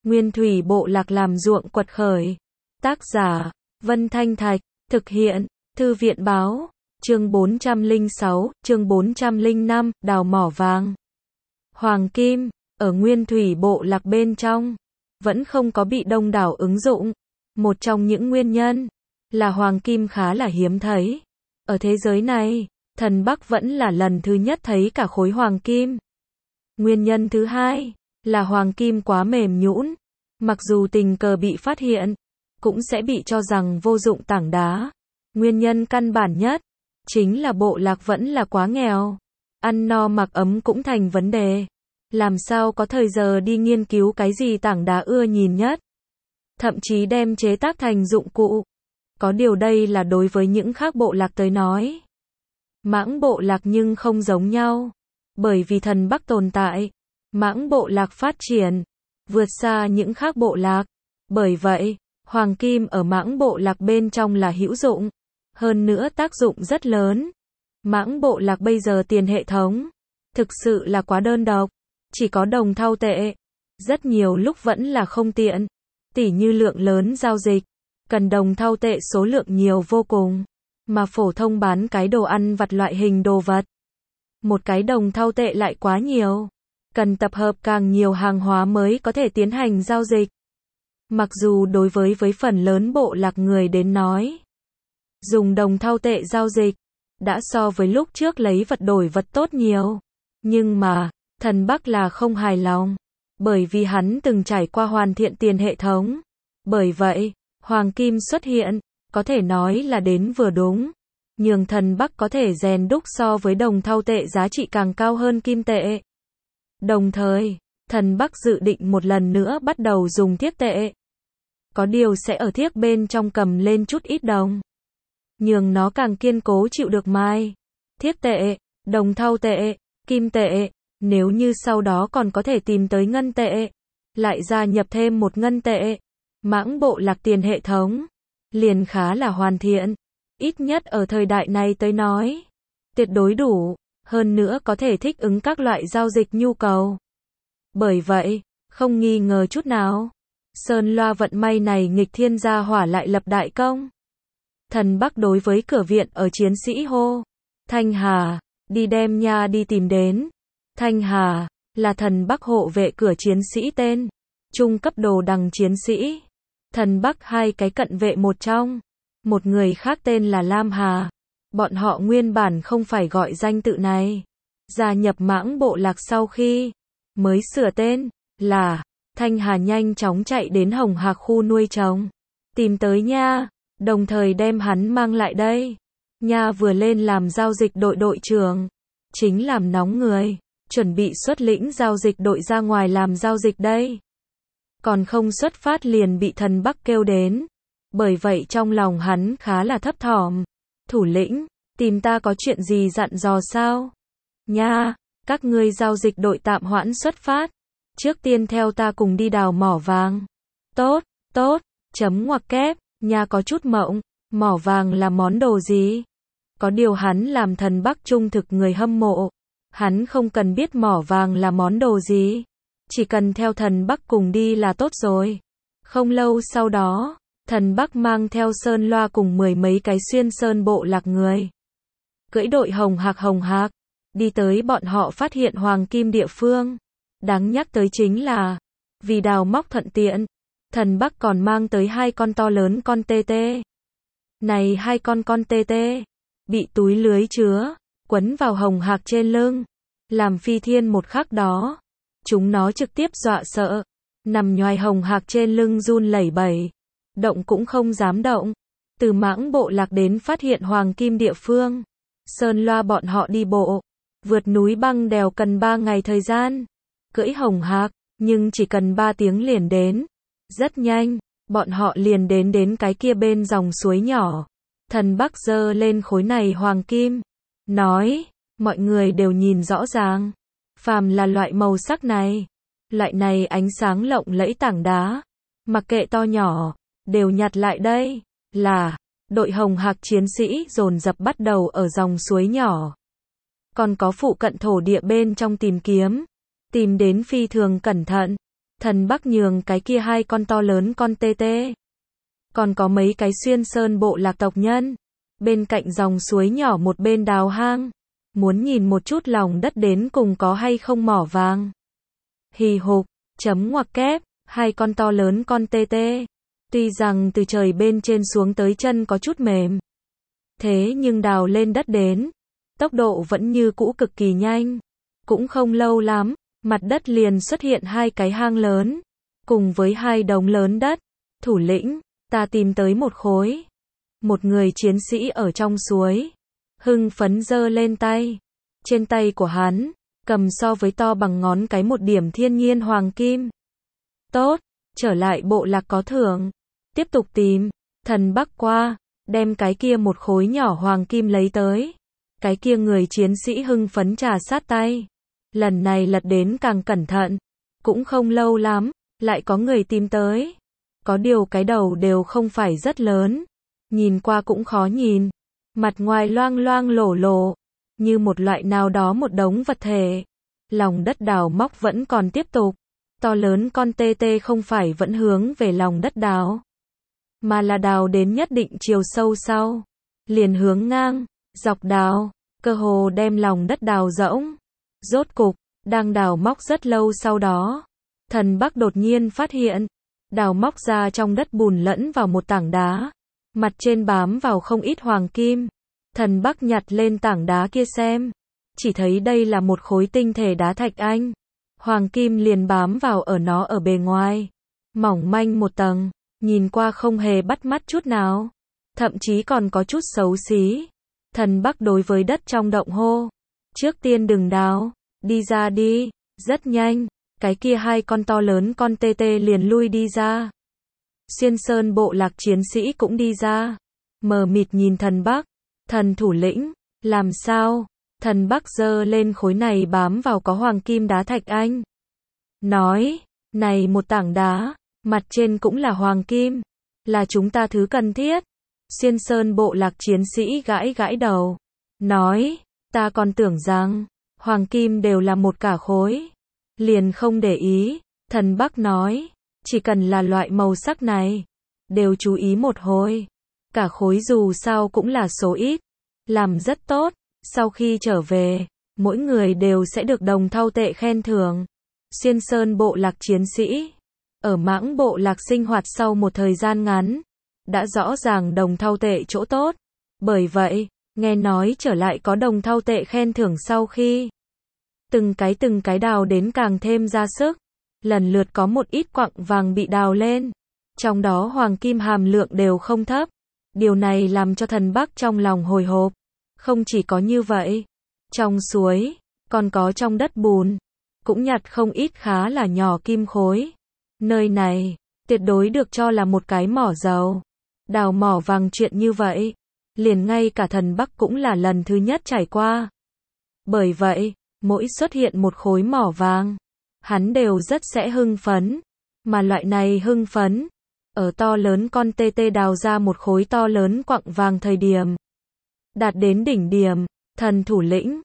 Nguyên thủy bộ lạc làm ruộng quật khởi. Tác giả, Vân Thanh Thạch, thực hiện, Thư viện báo, chương 406, chương 405, đào mỏ vàng. Hoàng kim, ở nguyên thủy bộ lạc bên trong, vẫn không có bị đông đảo ứng dụng. Một trong những nguyên nhân, là hoàng kim khá là hiếm thấy. Ở thế giới này, thần Bắc vẫn là lần thứ nhất thấy cả khối hoàng kim. Nguyên nhân thứ hai, là hoàng kim quá mềm nhũn, mặc dù tình cờ bị phát hiện, cũng sẽ bị cho rằng vô dụng tảng đá. Nguyên nhân căn bản nhất, chính là bộ lạc vẫn là quá nghèo. Ăn no mặc ấm cũng thành vấn đề. Làm sao có thời giờ đi nghiên cứu cái gì tảng đá ưa nhìn nhất. Thậm chí đem chế tác thành dụng cụ. Có điều đây là đối với những khác bộ lạc tới nói. Mãng bộ lạc nhưng không giống nhau. Bởi vì thần Bắc tồn tại, mãng bộ lạc phát triển, vượt xa những khác bộ lạc. Bởi vậy, hoàng kim ở mãng bộ lạc bên trong là hữu dụng. Hơn nữa tác dụng rất lớn. Mãng bộ lạc bây giờ tiền hệ thống, thực sự là quá đơn độc. Chỉ có đồng thau tệ. Rất nhiều lúc vẫn là không tiện. Tỉ như lượng lớn giao dịch, cần đồng thau tệ số lượng nhiều vô cùng. Mà phổ thông bán cái đồ ăn vặt loại hình đồ vật. Một cái đồng thau tệ lại quá nhiều. Cần tập hợp càng nhiều hàng hóa mới có thể tiến hành giao dịch. Mặc dù đối với phần lớn bộ lạc người đến nói, dùng đồng thau tệ giao dịch, đã so với lúc trước lấy vật đổi vật tốt nhiều. Nhưng mà, thần Bắc là không hài lòng. Bởi vì hắn từng trải qua hoàn thiện tiền hệ thống. Bởi vậy, hoàng kim xuất hiện, có thể nói là đến vừa đúng. Nhường thần Bắc có thể rèn đúc so với đồng thau tệ giá trị càng cao hơn kim tệ. Đồng thời, thần Bắc dự định một lần nữa bắt đầu dùng thiếc tệ. Có điều sẽ ở thiếc bên trong cầm lên chút ít đồng. Nhường nó càng kiên cố chịu được mai. Thiếc tệ, đồng thau tệ, kim tệ. Nếu như sau đó còn có thể tìm tới ngân tệ, lại gia nhập thêm một ngân tệ, mãng bộ lạc tiền hệ thống, liền khá là hoàn thiện. Ít nhất ở thời đại này tới nói, tuyệt đối đủ, hơn nữa có thể thích ứng các loại giao dịch nhu cầu. Bởi vậy, không nghi ngờ chút nào, Sơn Loa vận may này nghịch thiên gia hỏa lại lập đại công. Thần Bắc đối với cửa viện ở chiến sĩ hô, Thanh Hà, đi đem nha đi tìm đến. Thanh Hà, là thần Bắc hộ vệ cửa chiến sĩ tên, trung cấp đồ đằng chiến sĩ. Thần Bắc hai cái cận vệ một trong, một người khác tên là Lam Hà. Bọn họ nguyên bản không phải gọi danh tự này. Gia nhập mãng bộ lạc sau khi, mới sửa tên, là, Thanh Hà nhanh chóng chạy đến Hồng Hạc khu nuôi trồng. Tìm tới Nha, đồng thời đem hắn mang lại đây. Nha vừa lên làm giao dịch đội trưởng, chính làm nóng người. Chuẩn bị xuất lĩnh giao dịch đội ra ngoài làm giao dịch đây. Còn không xuất phát liền bị thần Bắc kêu đến. Bởi vậy trong lòng hắn khá là thấp thỏm. Thủ lĩnh, tìm ta có chuyện gì dặn dò sao? Nha, các ngươi giao dịch đội tạm hoãn xuất phát. Trước tiên theo ta cùng đi đào mỏ vàng. Tốt, tốt, chấm ngoặc kép. Nha có chút mộng, mỏ vàng là món đồ gì? Có điều hắn làm thần Bắc trung thực người hâm mộ. Hắn không cần biết mỏ vàng là món đồ gì. Chỉ cần theo thần Bắc cùng đi là tốt rồi. Không lâu sau đó, thần Bắc mang theo Sơn Loa cùng mười mấy cái xuyên sơn bộ lạc người. Cưỡi đội hồng hạc, đi tới bọn họ phát hiện hoàng kim địa phương. Đáng nhắc tới chính là, vì đào móc thuận tiện, thần Bắc còn mang tới hai con to lớn con tê tê. Này hai con tê tê, bị túi lưới chứa, quấn vào hồng hạc trên lưng, làm phi thiên một khắc đó, chúng nó trực tiếp dọa sợ, nằm nhoài hồng hạc trên lưng run lẩy bẩy, động cũng không dám động. Từ mãng bộ lạc đến phát hiện hoàng kim địa phương, Sơn Loa bọn họ đi bộ, vượt núi băng đèo cần 3 ngày thời gian, cưỡi hồng hạc, nhưng chỉ cần 3 tiếng liền đến. Rất nhanh, bọn họ liền đến cái kia bên dòng suối nhỏ. Thần Bắc giơ lên khối này hoàng kim, nói, mọi người đều nhìn rõ ràng, phàm là loại màu sắc này, loại này ánh sáng lộng lẫy tảng đá, mặc kệ to nhỏ, đều nhặt lại đây. Là, đội hồng hạc chiến sĩ dồn dập bắt đầu ở dòng suối nhỏ. Còn có phụ cận thổ địa bên trong tìm kiếm, tìm đến phi thường cẩn thận. Thần Bắc nhường cái kia 2 con to lớn con tê tê. Còn có mấy cái Xuyên Sơn bộ lạc tộc nhân. Bên cạnh dòng suối nhỏ một bên đào hang. Muốn nhìn một chút lòng đất đến cùng có hay không mỏ vàng. Hì hục, chấm ngoặc kép, 2 con to lớn con tê tê. Tuy rằng từ trời bên trên xuống tới chân có chút mềm. Thế nhưng đào lên đất đến. Tốc độ vẫn như cũ cực kỳ nhanh. Cũng không lâu lắm, mặt đất liền xuất hiện 2 cái hang lớn. Cùng với 2 đống lớn đất. Thủ lĩnh, ta tìm tới một khối. Một người chiến sĩ ở trong suối. Hưng phấn giơ lên tay. Trên tay của hắn, cầm so với to bằng ngón cái một điểm thiên nhiên hoàng kim. Tốt, trở lại bộ lạc có thưởng. Tiếp tục tìm, Thần Bắc qua, đem cái kia một khối nhỏ hoàng kim lấy tới. Cái kia người chiến sĩ hưng phấn trà sát tay. Lần này lật đến càng cẩn thận. Cũng không lâu lắm, lại có người tìm tới. Có điều cái đầu đều không phải rất lớn. Nhìn qua cũng khó nhìn. Mặt ngoài loang loang lổ lổ. Như một loại nào đó một đống vật thể. Lòng đất đào móc vẫn còn tiếp tục. To lớn con tê tê không phải vẫn hướng về lòng đất đào. Mà là đào đến nhất định chiều sâu sau. Liền hướng ngang, dọc đào. Cơ hồ đem lòng đất đào rỗng. Rốt cục, đang đào móc rất lâu sau đó. Thần Bắc đột nhiên phát hiện. Đào móc ra trong đất bùn lẫn vào một tảng đá. Mặt trên bám vào không ít hoàng kim. Thần Bắc nhặt lên tảng đá kia xem. Chỉ thấy đây là một khối tinh thể đá thạch anh. Hoàng kim liền bám vào ở nó ở bề ngoài. Mỏng manh một tầng. Nhìn qua không hề bắt mắt chút nào. Thậm chí còn có chút xấu xí. Thần Bắc đối với đất trong động hô. Trước tiên đừng đào. Đi ra đi. Rất nhanh. Cái kia 2 con to lớn con tê tê liền lui đi ra. Xuyên Sơn bộ lạc chiến sĩ cũng đi ra. Mờ mịt nhìn Thần Bắc. Thần thủ lĩnh. Làm sao? Thần Bắc giơ lên khối này bám vào có hoàng kim đá thạch anh. Nói. Này một tảng đá. Mặt trên cũng là hoàng kim. Là chúng ta thứ cần thiết. Xuyên Sơn bộ lạc chiến sĩ gãi gãi đầu. Nói. Ta còn tưởng rằng. Hoàng kim đều là một cả khối. Liền không để ý. Thần Bắc nói. Chỉ cần là loại màu sắc này. Đều chú ý một hồi. Cả khối dù sao cũng là số ít. Làm rất tốt. Sau khi trở về. Mỗi người đều sẽ được đồng thau tệ khen thưởng. Xuyên Sơn bộ lạc chiến sĩ. Ở Mãng bộ lạc sinh hoạt sau một thời gian ngắn. Đã rõ ràng đồng thau tệ chỗ tốt. Bởi vậy, nghe nói trở lại có đồng thau tệ khen thưởng sau khi. Từng cái đào đến càng thêm ra sức. Lần lượt có một ít quặng vàng bị đào lên. Trong đó hoàng kim hàm lượng đều không thấp. Điều này làm cho Thần Bắc trong lòng hồi hộp. Không chỉ có như vậy. Trong suối, còn có trong đất bùn. Cũng nhặt không ít khá là nhỏ kim khối. Nơi này, tuyệt đối được cho là một cái mỏ dầu. Đào mỏ vàng chuyện như vậy. Liền ngay cả Thần Bắc cũng là lần thứ nhất trải qua. Bởi vậy, mỗi xuất hiện một khối mỏ vàng. Hắn đều rất sẽ hưng phấn. Mà loại này hưng phấn. Ở to lớn con tê tê đào ra một khối to lớn quặng vàng thời điểm. Đạt đến đỉnh điểm. Thần thủ lĩnh.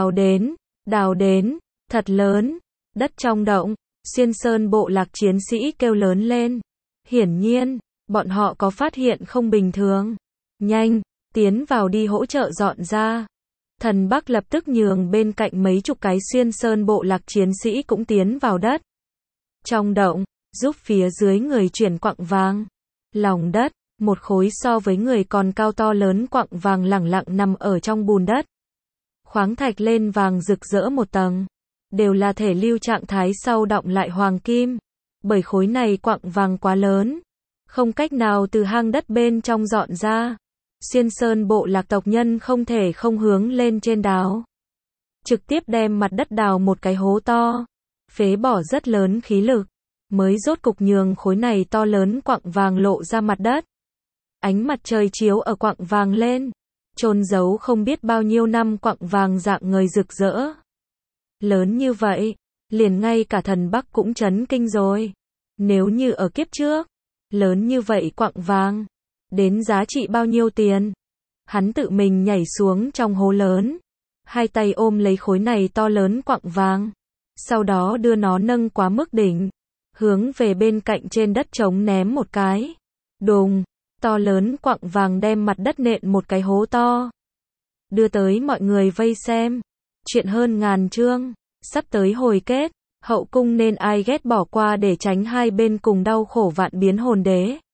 Đào đến. Thật lớn. Đất trong động. Xuyên Sơn bộ lạc chiến sĩ kêu lớn lên. Hiển nhiên, bọn họ có phát hiện không bình thường. Nhanh, tiến vào đi hỗ trợ dọn ra. Thần Bắc lập tức nhường bên cạnh mấy chục cái Xuyên Sơn bộ lạc chiến sĩ cũng tiến vào đất. Trong động, giúp phía dưới người chuyển quặng vàng. Lòng đất, một khối so với người còn cao to lớn quặng vàng lẳng lặng nằm ở trong bùn đất. Khoáng thạch lên vàng rực rỡ một tầng. Đều là thể lưu trạng thái sau đọng lại hoàng kim. Bởi khối này quặng vàng quá lớn. Không cách nào từ hang đất bên trong dọn ra. Xuyên Sơn bộ lạc tộc nhân không thể không hướng lên trên đào. Trực tiếp đem mặt đất đào một cái hố to. Phế bỏ rất lớn khí lực. Mới rốt cục nhường khối này to lớn quặng vàng lộ ra mặt đất. Ánh mặt trời chiếu ở quặng vàng lên. Chôn giấu không biết bao nhiêu năm quặng vàng dạng ngời rực rỡ. Lớn như vậy, liền ngay cả Thần Bắc cũng chấn kinh rồi. Nếu như ở kiếp trước, lớn như vậy quặng vàng, đến giá trị bao nhiêu tiền? Hắn tự mình nhảy xuống trong hố lớn, 2 tay ôm lấy khối này to lớn quặng vàng, sau đó đưa nó nâng quá mức đỉnh, hướng về bên cạnh trên đất trống ném một cái. Đùng, to lớn quặng vàng đem mặt đất nện một cái hố to. Đưa tới mọi người vây xem. Chuyện hơn ngàn chương, sắp tới hồi kết, hậu cung nên ai ghét bỏ qua để tránh hai bên cùng đau khổ vạn biến hồn đế.